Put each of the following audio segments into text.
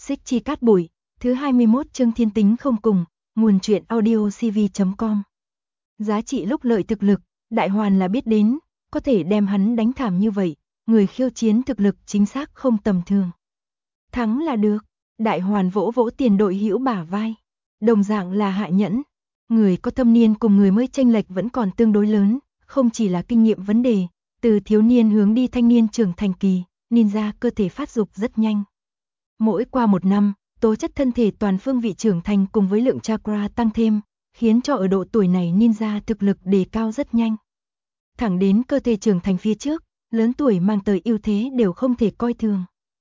Xích Chi Cát Bụi, thứ 21 chương Thiên Tính Không Cùng, nguồn truyện audio cv.com. Giá trị lúc lợi thực lực, Đại Hoàn là biết đến, có thể đem hắn đánh thảm như vậy, người khiêu chiến thực lực chính xác không tầm thường. Thắng là được, Đại Hoàn vỗ vỗ Tiền Đội Hữu bả vai. Đồng dạng là Hạ Nhẫn, người có thâm niên cùng người mới chênh lệch vẫn còn tương đối lớn, không chỉ là kinh nghiệm vấn đề, từ thiếu niên hướng đi thanh niên trưởng thành kỳ, ninja cơ thể phát dục rất nhanh. Mỗi qua một năm, tố chất thân thể toàn phương vị trưởng thành cùng với lượng chakra tăng thêm, khiến cho ở độ tuổi này ninja thực lực đề cao rất nhanh. Thẳng đến cơ thể trưởng thành phía trước, lớn tuổi mang tới ưu thế đều không thể coi thường.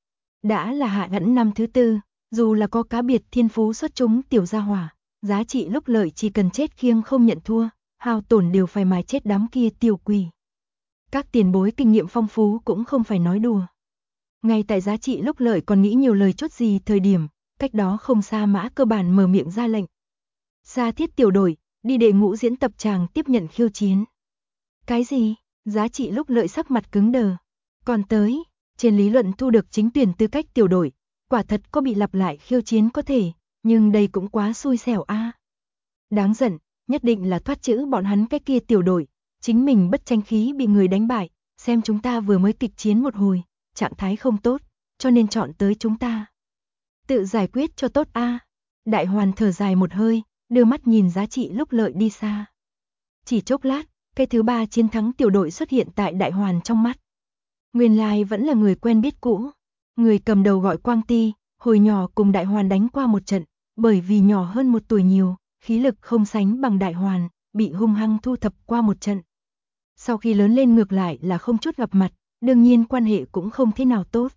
Đã là Hạ Nhẫn năm thứ tư, dù là có cá biệt thiên phú xuất chúng tiểu gia hỏa, giá trị lúc lợi chỉ cần chết khiêng không nhận thua, hao tổn đều phải mài chết đám kia tiểu quỷ. Các tiền bối kinh nghiệm phong phú cũng không phải nói đùa. Ngay tại giá trị lúc lợi còn nghĩ nhiều lời chút gì thời điểm, cách đó không xa Mã Cơ Bản mở miệng ra lệnh. Sa Thiết tiểu đội, đi đệ ngũ diễn tập tràng tiếp nhận khiêu chiến. Cái gì? Giá trị lúc lợi sắc mặt cứng đờ. Còn tới, trên lý luận thu được chính tuyển tư cách tiểu đội, quả thật có bị lặp lại khiêu chiến có thể, nhưng đây cũng quá xui xẻo a. Đáng giận, nhất định là thoát chữ bọn hắn cái kia tiểu đội, chính mình bất tranh khí bị người đánh bại, xem chúng ta vừa mới kịch chiến một hồi, trạng thái không tốt, cho nên chọn tới chúng ta. Tự giải quyết cho tốt a. Đại Hoàn thở dài một hơi, đưa mắt nhìn giá trị lúc lợi đi xa. Chỉ chốc lát, cái thứ ba chiến thắng tiểu đội xuất hiện tại Đại Hoàn trong mắt. Nguyên lai vẫn là người quen biết cũ. Người cầm đầu gọi Quang Ti, hồi nhỏ cùng Đại Hoàn đánh qua một trận, bởi vì nhỏ hơn một tuổi nhiều, khí lực không sánh bằng Đại Hoàn, bị hung hăng thu thập qua một trận. Sau khi lớn lên ngược lại là không chút gặp mặt, đương nhiên quan hệ cũng không thế nào tốt.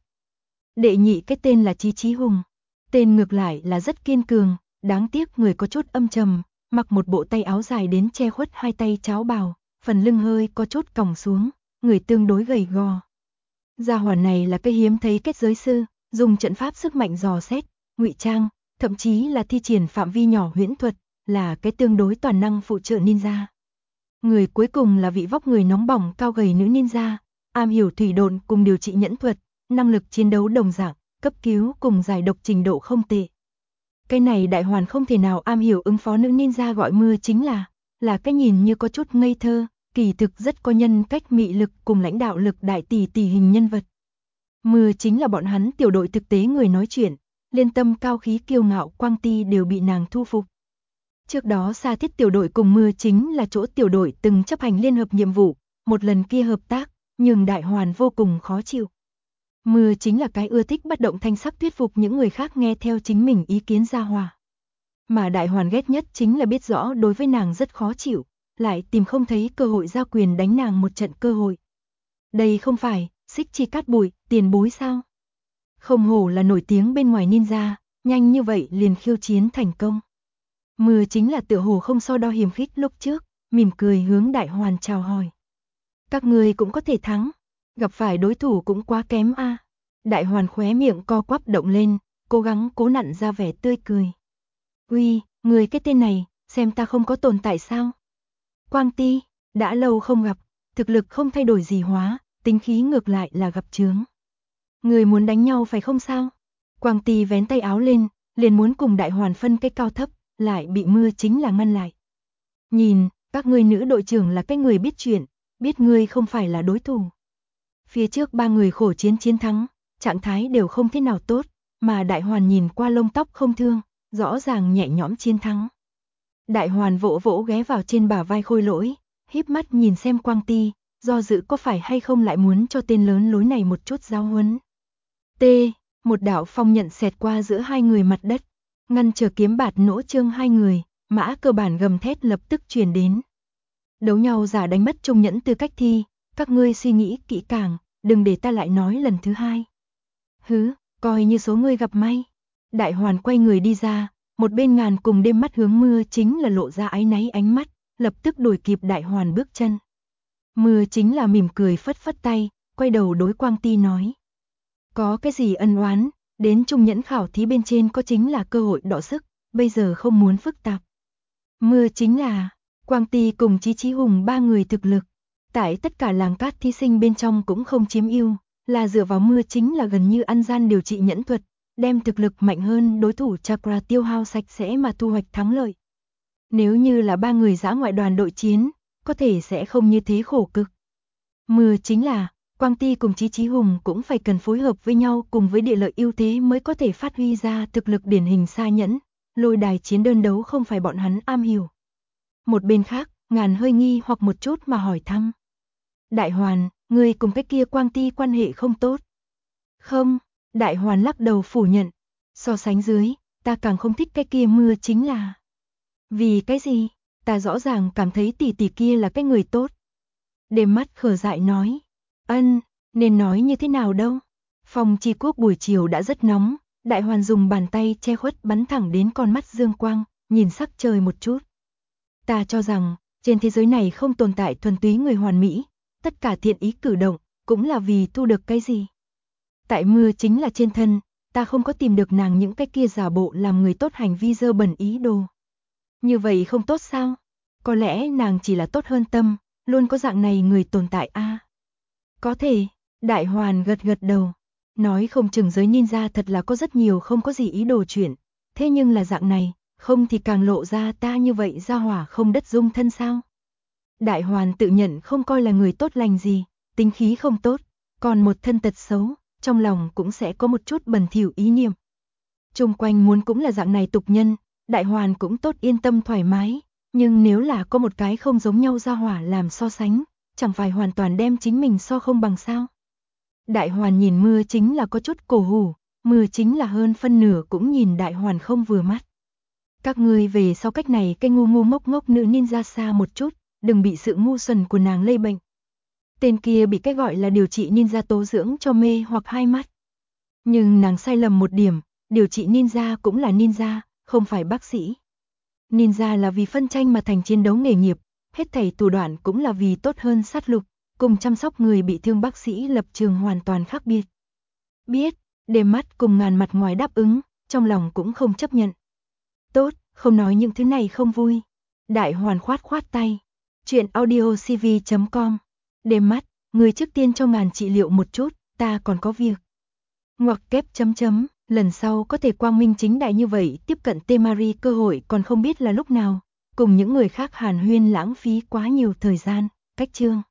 Đệ nhị cái tên là Chí Chí Hùng, tên ngược lại là rất kiên cường, đáng tiếc người có chút âm trầm, mặc một bộ tay áo dài đến che khuất hai tay cháo bào, phần lưng hơi có chút còng xuống, người tương đối gầy gò. Gia hỏa này là cái hiếm thấy kết giới sư, dùng trận pháp sức mạnh dò xét, ngụy trang, thậm chí là thi triển phạm vi nhỏ huyễn thuật, là cái tương đối toàn năng phụ trợ ninja. Người cuối cùng là vị vóc người nóng bỏng cao gầy nữ ninja, am hiểu thủy độn cùng điều trị nhẫn thuật, năng lực chiến đấu đồng dạng, cấp cứu cùng giải độc trình độ không tệ. Cái này Đại Hoàn không thể nào am hiểu ứng phó nữ ninja gọi Mưa chính là cái nhìn như có chút ngây thơ, kỳ thực rất có nhân cách mị lực cùng lãnh đạo lực đại tỷ tỷ hình nhân vật. Mưa chính là bọn hắn tiểu đội thực tế người nói chuyện, liên tâm cao khí kiêu ngạo Quang Ti đều bị nàng thu phục. Trước đó Sa Thiết tiểu đội cùng Mưa chính là chỗ tiểu đội từng chấp hành liên hợp nhiệm vụ, một lần kia hợp tác, nhưng Đại Hoàn vô cùng khó chịu. Mưa chính là cái ưa thích bất động thanh sắc thuyết phục những người khác nghe theo chính mình ý kiến gia hòa. Mà Đại Hoàn ghét nhất chính là biết rõ đối với nàng rất khó chịu, lại tìm không thấy cơ hội giao quyền đánh nàng một trận cơ hội. Đây không phải Xích Chi Cát Bụi, tiền bối sao? Không hổ là nổi tiếng bên ngoài ninja, nhanh như vậy liền khiêu chiến thành công. Mưa chính là tựa hồ không so đo hiềm khích lúc trước, mỉm cười hướng Đại Hoàn chào hỏi. Các người cũng có thể thắng, gặp phải đối thủ cũng quá kém a. Đại Hoàn khóe miệng co quắp động lên, cố gắng cố nặn ra vẻ tươi cười. Uy, người cái tên này, xem ta không có tồn tại sao? Quang Ti, đã lâu không gặp, thực lực không thay đổi gì hóa, tính khí ngược lại là gặp chướng. Người muốn đánh nhau phải không sao? Quang Ti vén tay áo lên, liền muốn cùng Đại Hoàn phân cái cao thấp, lại bị Mưa chính là ngăn lại. Nhìn, các ngươi nữ đội trưởng là cái người biết chuyện, biết ngươi không phải là đối thủ. Phía trước ba người khổ chiến thắng, trạng thái đều không thế nào tốt, mà Đại Hoàn nhìn qua lông tóc không thương, rõ ràng nhẹ nhõm chiến thắng. Đại Hoàn vỗ vỗ ghé vào trên bả vai Khôi Lỗi, híp mắt nhìn xem Quang Ti, do dự có phải hay không lại muốn cho tên lớn lối này một chút giáo huấn. T, một đạo phong nhận xẹt qua giữa hai người mặt đất, ngăn trở kiếm bạt nỗ trương hai người, Mã Cơ Bản gầm thét lập tức truyền đến. Đấu nhau giả đánh mất trung nhẫn tư cách thi, các ngươi suy nghĩ kỹ càng, đừng để ta lại nói lần thứ hai. Hứ, coi như số ngươi gặp may. Đại Hoàn quay người đi ra, một bên ngàn cùng đêm mắt hướng Mưa chính là lộ ra áy náy ánh mắt, lập tức đuổi kịp Đại Hoàn bước chân. Mưa chính là mỉm cười phất phất tay, quay đầu đối Quang Ti nói. Có cái gì ân oán, đến trung nhẫn khảo thí bên trên có chính là cơ hội đọ sức, bây giờ không muốn phức tạp. Mưa chính là, Quang Ti cùng Chí Chí Hùng ba người thực lực, tại tất cả làng cát thí sinh bên trong cũng không chiếm ưu, là dựa vào Mưa chính là gần như ăn gian điều trị nhẫn thuật, đem thực lực mạnh hơn đối thủ chakra tiêu hao sạch sẽ mà thu hoạch thắng lợi. Nếu như là 3 người dã ngoại đoàn đội chiến, có thể sẽ không như thế khổ cực. Mưa chính là, Quang Ti cùng Chí Chí Hùng cũng phải cần phối hợp với nhau cùng với địa lợi ưu thế mới có thể phát huy ra thực lực điển hình xa nhẫn, lôi đài chiến đơn đấu không phải bọn hắn am hiểu. Một bên khác, Ngàn hơi nghi hoặc một chút mà hỏi thăm. Đại Hoàn, ngươi cùng cái kia Quang Ti quan hệ không tốt. Không, Đại Hoàn lắc đầu phủ nhận. So sánh dưới, ta càng không thích cái kia Mưa chính là. Vì cái gì? Ta rõ ràng cảm thấy tỷ tỷ kia là cái người tốt. Đêm mắt khờ dại nói. Nên nói như thế nào đâu. Phòng Chi Quốc buổi chiều đã rất nóng, Đại Hoàn dùng bàn tay che khuất bắn thẳng đến con mắt dương quang, nhìn sắc trời một chút. Ta cho rằng, trên thế giới này không tồn tại thuần túy người hoàn mỹ, tất cả thiện ý cử động, cũng là vì thu được cái gì. Tại Mưa chính là trên thân, ta không có tìm được nàng những cái kia giả bộ làm người tốt hành vi dơ bẩn ý đồ. Như vậy không tốt sao? Có lẽ nàng chỉ là tốt hơn tâm, luôn có dạng này người tồn tại a. Có thể, Đại Hoàn gật gật đầu, nói không chừng giới ninja thật là có rất nhiều không có gì ý đồ chuyện, thế nhưng là dạng này, không thì càng lộ ra ta như vậy ra hỏa không đất dung thân sao? Đại Hoàn tự nhận không coi là người tốt lành gì, tính khí không tốt, còn một thân tật xấu, trong lòng cũng sẽ có một chút bẩn thỉu ý niệm. Chung quanh muốn cũng là dạng này tục nhân, Đại Hoàn cũng tốt yên tâm thoải mái, nhưng nếu là có một cái không giống nhau ra hỏa làm so sánh, chẳng phải hoàn toàn đem chính mình so không bằng sao. Đại Hoàn nhìn Mưa chính là có chút cổ hủ, Mưa chính là hơn phân nửa cũng nhìn Đại Hoàn không vừa mắt. Các ngươi về sau cách này cái ngu ngu ngốc ngốc nữ ninja xa một chút, đừng bị sự ngu xuẩn của nàng lây bệnh. Tên kia bị cái gọi là điều trị ninja tố dưỡng cho mê hoặc hai mắt. Nhưng nàng sai lầm một điểm, điều trị ninja cũng là ninja, không phải bác sĩ. Ninja là vì phân tranh mà thành chiến đấu nghề nghiệp, hết thảy thủ đoạn cũng là vì tốt hơn sát lục, cùng chăm sóc người bị thương bác sĩ lập trường hoàn toàn khác biệt. Biết, Đêm mắt cùng Ngàn mặt ngoài đáp ứng, trong lòng cũng không chấp nhận. Tốt, không nói những thứ này không vui. Đại Hoàn khoát khoát tay. Chuyện audiocv.com. Đêm mắt, người trước tiên cho Ngàn trị liệu một chút, ta còn có việc. Ngoặc kép chấm chấm, lần sau có thể quang minh chính đại như vậy tiếp cận Temari cơ hội còn không biết là lúc nào, cùng những người khác hàn huyên lãng phí quá nhiều thời gian, cách chương.